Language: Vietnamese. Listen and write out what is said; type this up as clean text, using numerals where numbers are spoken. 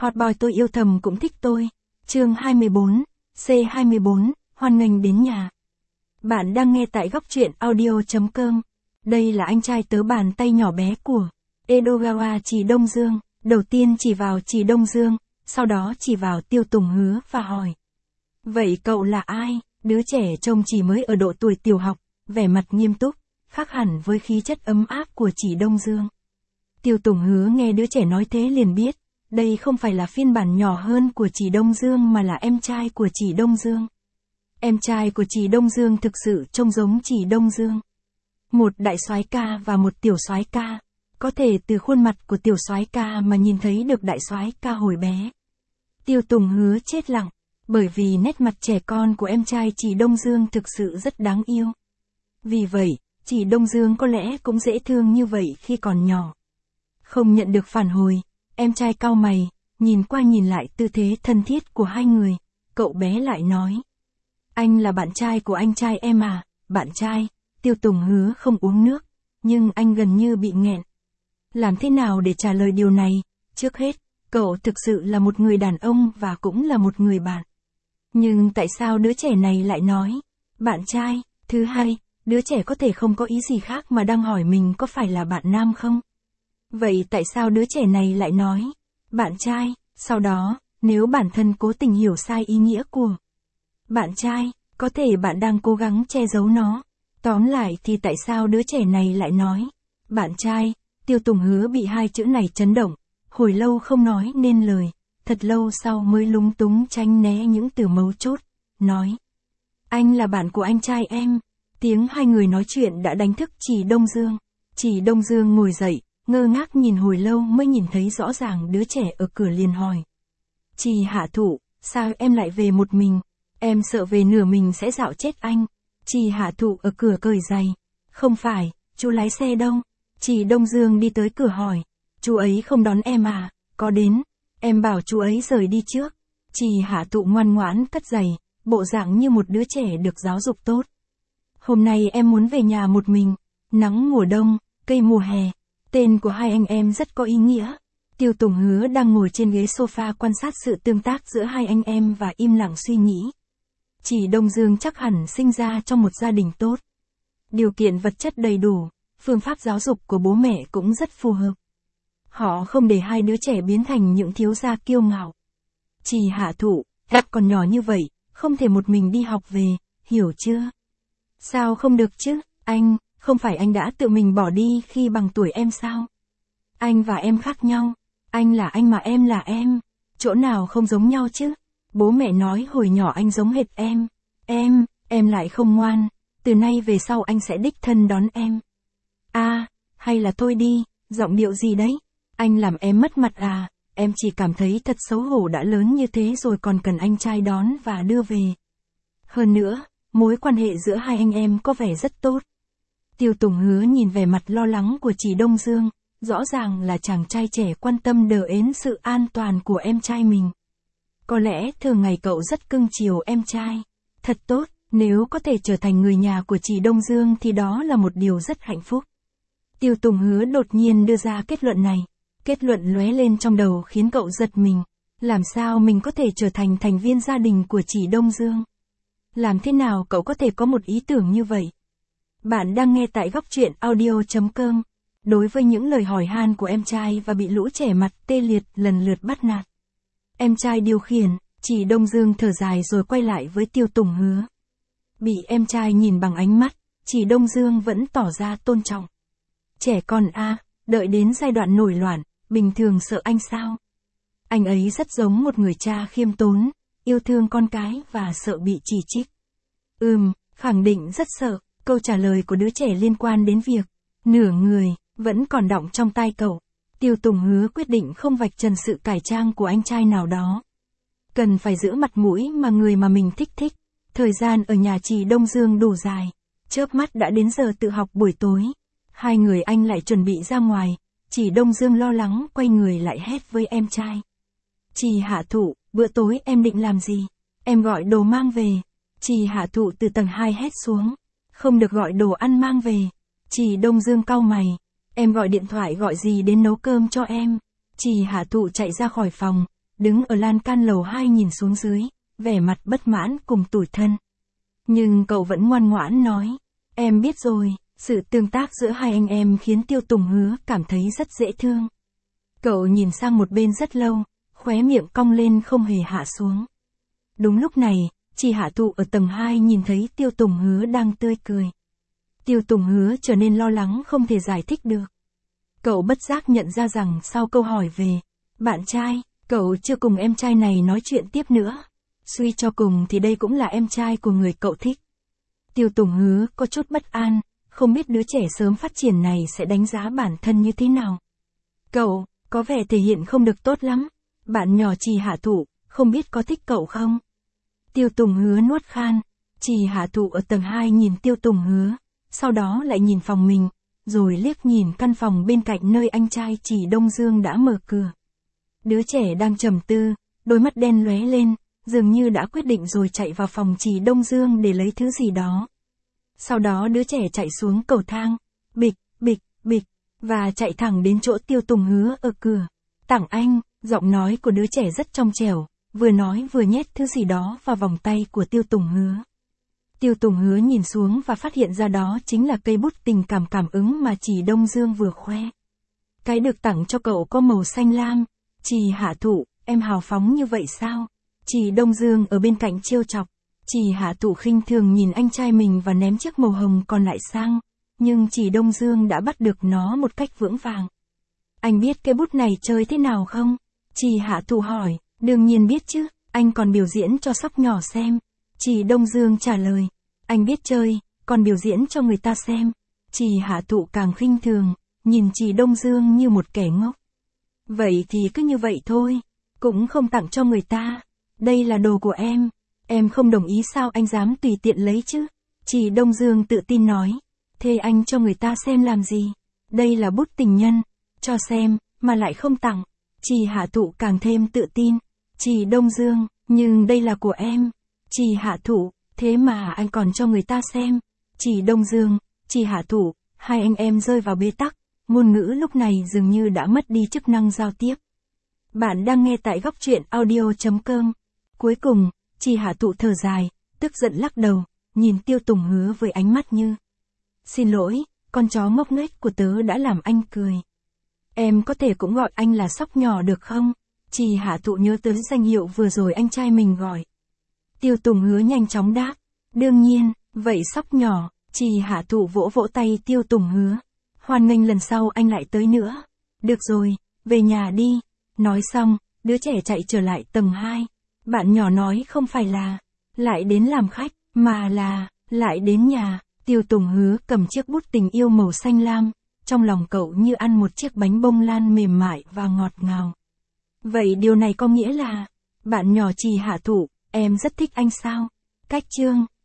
Hot boy tôi yêu thầm cũng thích tôi. Chương 24, C24, hoan nghênh đến nhà. Bạn đang nghe tại góc truyện audio.com. Đây là anh trai tớ bàn tay nhỏ bé của Edogawa Trì Đông Dương. Đầu tiên chỉ vào Trì Đông Dương, sau đó chỉ vào Tiêu Tùng Hứa và hỏi. Vậy cậu là ai? Đứa trẻ trông chỉ mới ở độ tuổi tiểu học, vẻ mặt nghiêm túc, khác hẳn với khí chất ấm áp của Trì Đông Dương. Tiêu Tùng Hứa nghe đứa trẻ nói thế liền biết, đây không phải là phiên bản nhỏ hơn của Trì Đông Dương mà là em trai của Trì Đông Dương. Em trai của Trì Đông Dương thực sự trông giống Trì Đông Dương. Một đại soái ca và một tiểu soái ca, có thể từ khuôn mặt của tiểu soái ca mà nhìn thấy được đại soái ca hồi bé. Tiêu Tùng Hứa chết lặng, bởi vì nét mặt trẻ con của em trai Trì Đông Dương thực sự rất đáng yêu. Vì vậy, Trì Đông Dương có lẽ cũng dễ thương như vậy khi còn nhỏ. Không nhận được phản hồi, em trai cau mày, nhìn qua nhìn lại tư thế thân thiết của hai người, cậu bé lại nói. Anh là bạn trai của anh trai em à? Bạn trai? Tiêu Tùng Hứa không uống nước, nhưng anh gần như bị nghẹn. Làm thế nào để trả lời điều này? Trước hết, cậu thực sự là một người đàn ông và cũng là một người bạn. Nhưng tại sao đứa trẻ này lại nói, bạn trai? Thứ hai, đứa trẻ có thể không có ý gì khác mà đang hỏi mình có phải là bạn nam không? Vậy tại sao đứa trẻ này lại nói, bạn trai? Sau đó, nếu bản thân cố tình hiểu sai ý nghĩa của bạn trai, có thể bạn đang cố gắng che giấu nó. Tóm lại thì tại sao đứa trẻ này lại nói, bạn trai? Tiêu Tùng Hứa bị hai chữ này chấn động, hồi lâu không nói nên lời, thật lâu sau mới lúng túng tránh né những từ mấu chốt, nói. Anh là bạn của anh trai em. Tiếng hai người nói chuyện đã đánh thức Trì Đông Dương. Trì Đông Dương ngồi dậy, ngơ ngác nhìn hồi lâu mới nhìn thấy rõ ràng đứa trẻ ở cửa liền hỏi. Trì Hạ Thụ, sao em lại về một mình? Em sợ về nửa mình sẽ dạo chết anh. Trì Hạ Thụ ở cửa cởi giày. Không phải, chú lái xe đâu? Trì Đông Dương đi tới cửa hỏi. Chú ấy không đón em à? Có đến. Em bảo chú ấy rời đi trước. Trì Hạ Thụ ngoan ngoãn cất giày, bộ dạng như một đứa trẻ được giáo dục tốt. Hôm nay em muốn về nhà một mình. Nắng mùa đông, cây mùa hè. Tên của hai anh em rất có ý nghĩa. Tiêu Tùng Hứa đang ngồi trên ghế sofa quan sát sự tương tác giữa hai anh em và im lặng suy nghĩ. Trì Đông Dương chắc hẳn sinh ra trong một gia đình tốt. Điều kiện vật chất đầy đủ, phương pháp giáo dục của bố mẹ cũng rất phù hợp. Họ không để hai đứa trẻ biến thành những thiếu gia kiêu ngạo. Trì Hạ Thụ, em còn nhỏ như vậy, không thể một mình đi học về, hiểu chưa? Sao không được chứ, anh, không phải anh đã tự mình bỏ đi khi bằng tuổi em sao? Anh và em khác nhau, anh là anh mà em là em, chỗ nào không giống nhau chứ? Bố mẹ nói hồi nhỏ anh giống hệt em lại không ngoan, từ nay về sau anh sẽ đích thân đón em. À, hay là thôi đi, giọng điệu gì đấy? Anh làm em mất mặt à? Em chỉ cảm thấy thật xấu hổ đã lớn như thế rồi còn cần anh trai đón và đưa về. Hơn nữa, mối quan hệ giữa hai anh em có vẻ rất tốt. Tiêu Tùng Hứa nhìn vẻ mặt lo lắng của Trì Đông Dương, rõ ràng là chàng trai trẻ quan tâm đến sự an toàn của em trai mình. Có lẽ thường ngày cậu rất cưng chiều em trai. Thật tốt, nếu có thể trở thành người nhà của Trì Đông Dương thì đó là một điều rất hạnh phúc. Tiêu Tùng Hứa đột nhiên đưa ra kết luận này. Kết luận lóe lên trong đầu khiến cậu giật mình. Làm sao mình có thể trở thành thành viên gia đình của Trì Đông Dương? Làm thế nào cậu có thể có một ý tưởng như vậy? Bạn đang nghe tại góc truyện audio.com. Đối với những lời hỏi han của em trai và bị lũ trẻ mặt tê liệt lần lượt bắt nạt. Em trai điều khiển, Trì Đông Dương thở dài rồi quay lại với Tiêu Tùng Hứa. Bị em trai nhìn bằng ánh mắt, Trì Đông Dương vẫn tỏ ra tôn trọng. Trẻ con à, đợi đến giai đoạn nổi loạn, bình thường sợ anh sao? Anh ấy rất giống một người cha khiêm tốn, yêu thương con cái và sợ bị chỉ trích. Khẳng định rất sợ. Câu trả lời của đứa trẻ liên quan đến việc nửa người vẫn còn đọng trong tai cậu. Tiêu Tùng Hứa quyết định không vạch trần sự cải trang của anh trai nào đó. Cần phải giữ mặt mũi mà người mà mình thích. Thời gian ở nhà Trì Đông Dương đủ dài. Chớp mắt đã đến giờ tự học buổi tối. Hai người anh lại chuẩn bị ra ngoài. Trì Đông Dương lo lắng quay người lại hét với em trai. Trì Hạ Thụ, bữa tối em định làm gì? Em gọi đồ mang về. Trì Hạ Thụ từ tầng 2 hét xuống. Không được gọi đồ ăn mang về. Trì Đông Dương cau mày. Em gọi điện thoại gọi gì đến nấu cơm cho em? Trì Hạ Thụ chạy ra khỏi phòng, đứng ở lan can lầu 2 nhìn xuống dưới, vẻ mặt bất mãn cùng tủi thân. Nhưng cậu vẫn ngoan ngoãn nói, em biết rồi, sự tương tác giữa hai anh em khiến Tiêu Tùng Hứa cảm thấy rất dễ thương. Cậu nhìn sang một bên rất lâu, khóe miệng cong lên không hề hạ xuống. Đúng lúc này, chị Hạ Thụ ở tầng 2 nhìn thấy Tiêu Tùng Hứa đang tươi cười. Tiêu Tùng Hứa trở nên lo lắng không thể giải thích được. Cậu bất giác nhận ra rằng sau câu hỏi về bạn trai, cậu chưa cùng em trai này nói chuyện tiếp nữa. Suy cho cùng thì đây cũng là em trai của người cậu thích. Tiêu Tùng Hứa có chút bất an, không biết đứa trẻ sớm phát triển này sẽ đánh giá bản thân như thế nào. Cậu, có vẻ thể hiện không được tốt lắm. Bạn nhỏ chị Hạ Thụ, không biết có thích cậu không? Tiêu Tùng Hứa nuốt khan. Chị Hạ Thụ ở tầng 2 nhìn Tiêu Tùng Hứa, sau đó lại nhìn phòng mình, rồi liếc nhìn căn phòng bên cạnh nơi anh trai chị Đông Dương đã mở cửa. Đứa trẻ đang trầm tư, đôi mắt đen lóe lên, dường như đã quyết định rồi chạy vào phòng chị Đông Dương để lấy thứ gì đó. Sau đó đứa trẻ chạy xuống cầu thang, bịch, bịch, bịch, và chạy thẳng đến chỗ Tiêu Tùng Hứa ở cửa. Tặng anh, giọng nói của đứa trẻ rất trong trẻo, vừa nói vừa nhét thứ gì đó vào vòng tay của Tiêu Tùng Hứa. Tiêu Tùng Hứa nhìn xuống và phát hiện ra đó chính là cây bút tình cảm cảm ứng mà chị Đông Dương vừa khoe. Cái được tặng cho cậu có màu xanh lam. Chị Hạ Thụ, em hào phóng như vậy sao? Chị Đông Dương ở bên cạnh trêu chọc. Chị Hạ Thụ khinh thường nhìn anh trai mình và ném chiếc màu hồng còn lại sang, nhưng chị Đông Dương đã bắt được nó một cách vững vàng. Anh biết cái bút này chơi thế nào không? Chị Hạ Thụ hỏi. Đương nhiên biết chứ, anh còn biểu diễn cho sóc nhỏ xem. Chị Đông Dương trả lời. Anh biết chơi, còn biểu diễn cho người ta xem. Chị Hạ Thụ càng khinh thường, nhìn chị Đông Dương như một kẻ ngốc. Vậy thì cứ như vậy thôi, cũng không tặng cho người ta. Đây là đồ của em không đồng ý sao anh dám tùy tiện lấy chứ? Chị Đông Dương tự tin nói. Thế anh cho người ta xem làm gì? Đây là bút tình nhân, cho xem, mà lại không tặng. Chị Hạ Thụ càng thêm tự tin. Chị Đông Dương, nhưng đây là của em. Chị Hạ Thụ, thế mà anh còn cho người ta xem. Chị Đông Dương, chị Hạ Thụ, hai anh em rơi vào bế tắc. Ngôn ngữ lúc này dường như đã mất đi chức năng giao tiếp. Bạn đang nghe tại góc truyện audio.com. Cuối cùng, chị Hạ Thụ thở dài, tức giận lắc đầu, nhìn Tiêu Tùng Hứa với ánh mắt như: Xin lỗi, con chó ngốc nghếch của tớ đã làm anh cười. Em có thể cũng gọi anh là sóc nhỏ được không? Chị Hạ Thụ nhớ tới danh hiệu vừa rồi anh trai mình gọi. Tiêu Tùng Hứa nhanh chóng đáp. Đương nhiên, vậy sóc nhỏ. Chị Hạ Thụ vỗ vỗ tay Tiêu Tùng Hứa. Hoan nghênh lần sau anh lại tới nữa. Được rồi, về nhà đi. Nói xong, đứa trẻ chạy trở lại tầng 2. Bạn nhỏ nói không phải là lại đến làm khách, mà là lại đến nhà. Tiêu Tùng Hứa cầm chiếc bút tình yêu màu xanh lam. Trong lòng cậu như ăn một chiếc bánh bông lan mềm mại và ngọt ngào. Vậy điều này có nghĩa là, bạn nhỏ chị Hạ Thụ, em rất thích anh sao? Cách chương